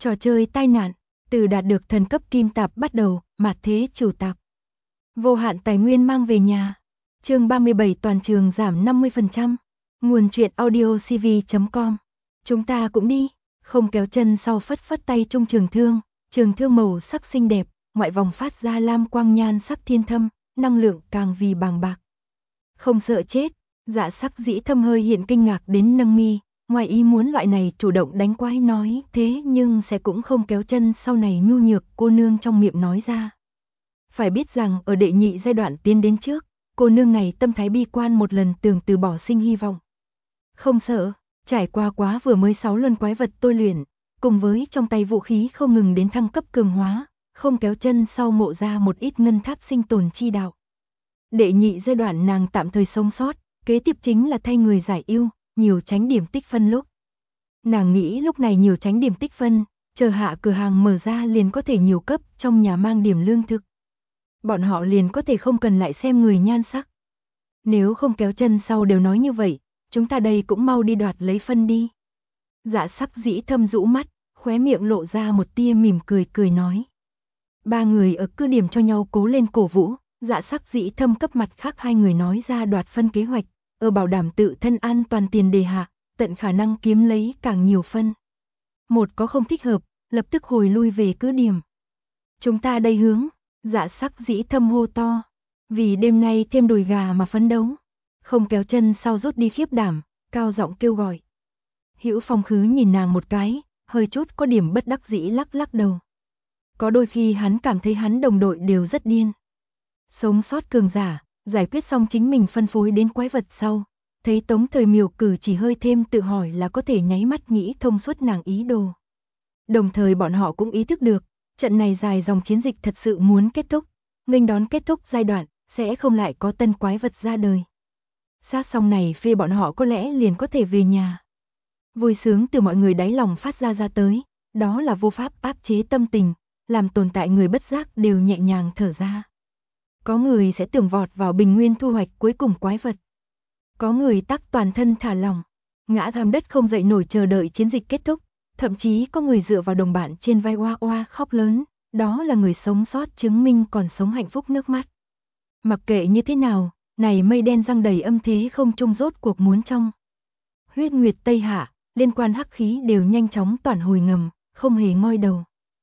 Trò chơi tai nạn, từ đạt được thần cấp kim tạp bắt đầu, mạt thế chủ tạp. Vô hạn tài nguyên mang về nhà. Chương 37 toàn trường giảm 50%. Nguồn truyện audiocv.com. Chúng ta cũng đi, không kéo chân sau phất phất tay trung trường thương màu sắc xinh đẹp, ngoại vòng phát ra lam quang nhan sắc thiên thâm, năng lượng càng vì bàng bạc. Không sợ chết, Dạ Sắc Dĩ Thâm hơi hiện kinh ngạc đến nâng mi, ngoài ý muốn loại này chủ động đánh quái nói thế nhưng sẽ cũng không kéo chân sau này nhu nhược cô nương trong miệng nói ra. Phải biết rằng ở đệ nhị giai đoạn tiến đến trước, cô nương này tâm thái bi quan một lần tưởng từ bỏ sinh hy vọng. Không sợ, trải qua quá vừa mới 6 lần quái vật tôi luyện, cùng với trong tay vũ khí không ngừng đến thăng cấp cường hóa, không kéo chân sau ngộ ra một ít ngân tháp sinh tồn chi đạo. Đệ nhị giai đoạn nàng tạm thời sống sót, kế tiếp chính là thay người giải yêu, nhiều tránh điểm tích phân lúc. Nàng nghĩ lúc này nhiều tránh điểm tích phân, chờ hạ cửa hàng mở ra liền có thể nhiều cấp trong nhà mang điểm lương thực. Bọn họ liền có thể không cần lại xem người nhan sắc. Nếu không kéo chân sau đều nói như vậy, chúng ta đây cũng mau đi đoạt lấy phân đi. Dạ Sắc Dĩ Thâm rũ mắt, khóe miệng lộ ra một tia mỉm cười nói. Ba người ở cứ điểm cho nhau cố lên cổ vũ, Dạ Sắc Dĩ Thâm cấp mặt khác hai người nói ra đoạt phân kế hoạch, ở bảo đảm tự thân an toàn tiền đề hạ, tận khả năng kiếm lấy càng nhiều phân. Một có không thích hợp, lập tức hồi lui về cứ điểm. Chúng ta đây hướng, Dạ Sắc Dĩ Thâm hô to, vì đêm nay thêm đùi gà mà phấn đấu. Không kéo chân sau rút đi khiếp đảm, cao giọng kêu gọi. Hữu Phong Khứ nhìn nàng một cái, hơi chút có điểm bất đắc dĩ lắc lắc đầu. Có đôi khi hắn cảm thấy hắn đồng đội đều rất điên. Sống sót cường giả, giải quyết xong chính mình phân phối đến quái vật sau, thấy Tống Thời Miểu cử chỉ hơi thêm tự hỏi là có thể nháy mắt nghĩ thông suốt nàng ý đồ. Đồng thời bọn họ cũng ý thức được, trận này dài dòng chiến dịch thật sự muốn kết thúc, nghênh đón kết thúc giai đoạn, sẽ không lại có tân quái vật ra đời. Sát xong này phê bọn họ có lẽ liền có thể về nhà. Vui sướng từ mọi người đáy lòng phát ra tới, đó là vô pháp áp chế tâm tình, làm tồn tại người bất giác đều nhẹ nhàng thở ra. Có người sẽ tưởng vọt vào bình nguyên thu hoạch cuối cùng quái vật. Có người tắc toàn thân thả lỏng, ngã tham đất không dậy nổi chờ đợi chiến dịch kết thúc, thậm chí có người dựa vào đồng bạn trên vai oa oa khóc lớn, đó là người sống sót chứng minh còn sống hạnh phúc nước mắt. Mặc kệ như thế nào, này mây đen răng đầy âm thế không trung rốt cuộc muốn trong. Huyết Nguyệt Tây Hạ, liên quan hắc khí đều nhanh chóng toàn hồi ngầm, không hề ngoi đầu.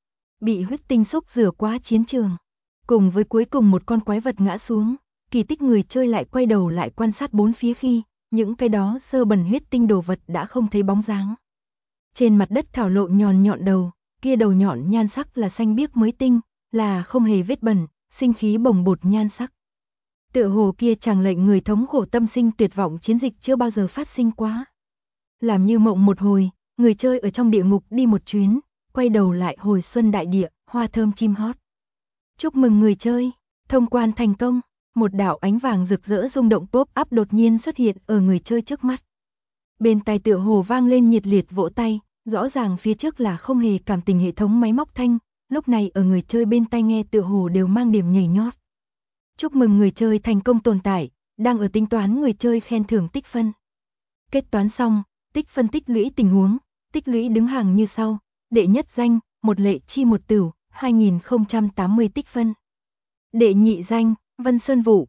Bị huyết tinh xúc rửa quá chiến trường. Cùng với cuối cùng một con quái vật ngã xuống, kỳ tích người chơi lại quay đầu lại quan sát bốn phía khi, những cái đó sơ bẩn huyết tinh đồ vật đã không thấy bóng dáng. Trên mặt đất thảo lộ nhọn nhọn đầu, kia đầu nhọn nhan sắc là xanh biếc mới tinh, là không hề vết bẩn, sinh khí bồng bột nhan sắc. Tựa hồ kia chẳng lệnh người thống khổ tâm sinh tuyệt vọng chiến dịch chưa bao giờ phát sinh quá. Làm như mộng một hồi, người chơi ở trong địa ngục đi một chuyến, quay đầu lại hồi xuân đại địa, hoa thơm chim hót. Chúc mừng người chơi, thông quan thành công, một đạo ánh vàng rực rỡ rung động pop-up đột nhiên xuất hiện ở người chơi trước mắt. Bên tai tựa hồ vang lên nhiệt liệt vỗ tay, rõ ràng phía trước là không hề cảm tình hệ thống máy móc thanh, lúc này ở người chơi bên tai nghe tựa hồ đều mang điểm nhảy nhót. Chúc mừng người chơi thành công tồn tại, đang ở tính toán người chơi khen thưởng tích phân. Kết toán xong, tích phân tích lũy tình huống, tích lũy đứng hàng như sau, đệ nhất danh, một lệ chi một tửu, 2080 tích phân. Đệ nhị danh, Vân Sơn Vũ,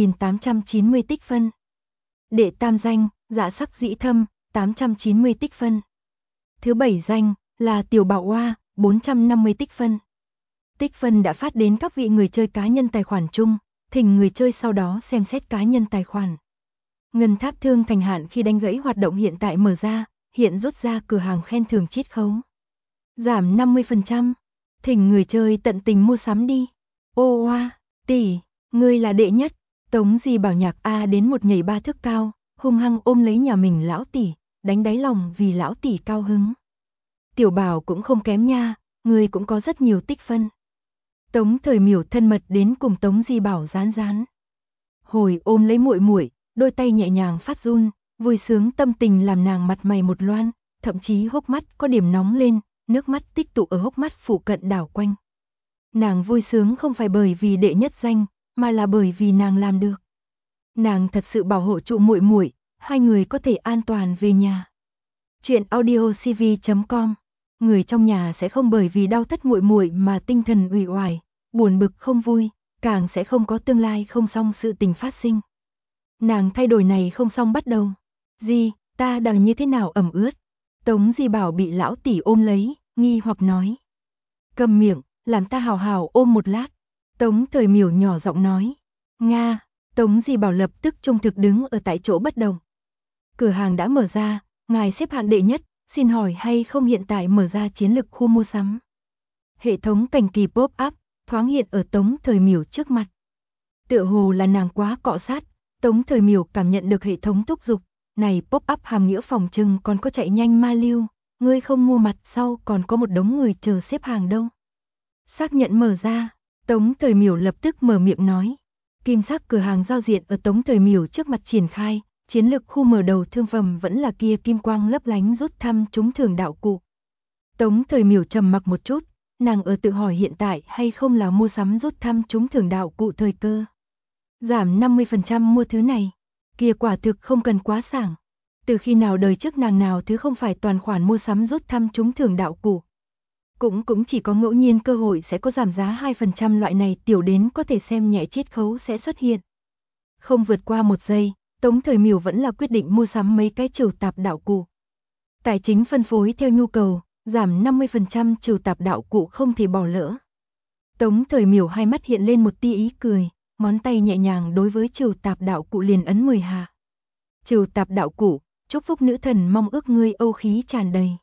1890 tích phân. Đệ tam danh, Dạ Sắc Dĩ Thâm, 890 tích phân. Thứ bảy danh, là Tiểu Bảo Oa, 450 tích phân. Tích phân đã phát đến các vị người chơi cá nhân tài khoản chung, thỉnh người chơi sau đó xem xét cá nhân tài khoản. Ngân tháp thương thành hạn khi đánh gãy hoạt động hiện tại mở ra, hiện rút ra cửa hàng khen thưởng chiết khấu. Giảm 50%. Thỉnh người chơi tận tình mua sắm đi. Ô oa, tỷ, ngươi là đệ nhất. Tống Di Bảo Nhạc A đến một nhảy ba thước cao, hung hăng ôm lấy nhà mình lão tỷ, đánh đáy lòng vì lão tỷ cao hứng. Tiểu Bảo cũng không kém nha, ngươi cũng có rất nhiều tích phân. Tống Thời Miểu thân mật đến cùng Tống Di Bảo rán rán. Hồi ôm lấy muội muội, đôi tay nhẹ nhàng phát run, vui sướng tâm tình làm nàng mặt mày một loan, thậm chí hốc mắt có điểm nóng lên, nước mắt tích tụ ở hốc mắt phụ cận đảo quanh. Nàng vui sướng không phải bởi vì đệ nhất danh, mà là bởi vì nàng làm được. Nàng thật sự bảo hộ trụ muội muội, hai người có thể an toàn về nhà. Truyện audiocv.com người trong nhà sẽ không bởi vì đau thất muội muội mà tinh thần uể oải, buồn bực không vui, càng sẽ không có tương lai không xong sự tình phát sinh. Nàng thay đổi này không xong bắt đầu. Gì, ta đang như thế nào ẩm ướt? Tống Di Bảo bị lão tỷ ôm lấy, nghi hoặc nói. Cầm miệng, làm ta hào hào ôm một lát. Tống Thời Miểu nhỏ giọng nói. Nga, Tống Di Bảo lập tức trung thực đứng ở tại chỗ bất động. Cửa hàng đã mở ra, ngài xếp hạng đệ nhất, xin hỏi hay không hiện tại mở ra chiến lực khu mua sắm. Hệ thống cảnh kỳ pop-up, thoáng hiện ở Tống Thời Miểu trước mặt. Tựa hồ là nàng quá cọ sát, Tống Thời Miểu cảm nhận được hệ thống thúc giục, này pop-up hàm nghĩa phòng trừng còn có chạy nhanh ma lưu, ngươi không mua mặt sau còn có một đống người chờ xếp hàng đâu. Xác nhận mở ra, Tống Thời Miểu lập tức mở miệng nói. Kim sắc cửa hàng giao diện ở Tống Thời Miểu trước mặt triển khai, chiến lực khu mở đầu thương phẩm vẫn là kia kim quang lấp lánh rút thăm trúng thưởng đạo cụ. Tống Thời Miểu trầm mặc một chút, nàng ở tự hỏi hiện tại hay không là mua sắm rút thăm trúng thưởng đạo cụ thời cơ. Giảm 50% mua thứ này, kia quả thực không cần quá sảng. Từ khi nào đời trước nàng nào thứ không phải toàn khoản mua sắm rút thăm trúng thưởng đạo cụ. Cũng chỉ có ngẫu nhiên cơ hội sẽ có giảm giá 2% loại này tiểu đến có thể xem nhẹ chiết khấu sẽ xuất hiện. Không vượt qua một giây, Tống Thời Miểu vẫn là quyết định mua sắm mấy cái trừu tạp đạo cụ. Tài chính phân phối theo nhu cầu, giảm 50% trừu tạp đạo cụ không thể bỏ lỡ. Tống Thời Miểu hai mắt hiện lên một tia ý cười, ngón tay nhẹ nhàng đối với trừu tạp đạo cụ liền ấn 10 hạ. Trừu tạp đạo cụ, chúc phúc nữ thần mong ước ngươi âu khí tràn đầy.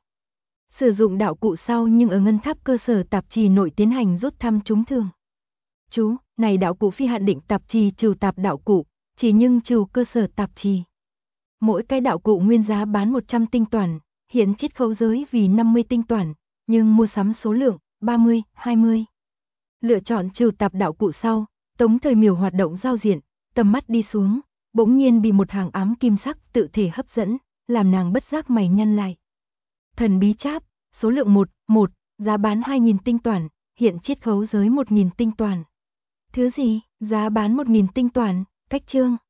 Sử dụng đạo cụ sau nhưng ở ngân tháp cơ sở tạp trì nội tiến hành rút thăm trúng thưởng. Chú, này đạo cụ phi hạn định tạp trì trừ tạp đạo cụ, chỉ nhưng trừ cơ sở tạp trì. Mỗi cái đạo cụ nguyên giá bán 100 tinh toản, hiện chiết khấu giới vì 50 tinh toản, nhưng mua sắm số lượng 30, 20. Lựa chọn trừ tạp đạo cụ sau, Tống Thời Miểu hoạt động giao diện, tầm mắt đi xuống, bỗng nhiên bị một hàng ám kim sắc tự thể hấp dẫn, làm nàng bất giác mày nhăn lại. Thần bí cháp, số lượng 1, giá bán 2.000 tinh toản, hiện chiết khấu giới 1.000 tinh toản. Thứ gì, giá bán 1.000 tinh toản, cách chương.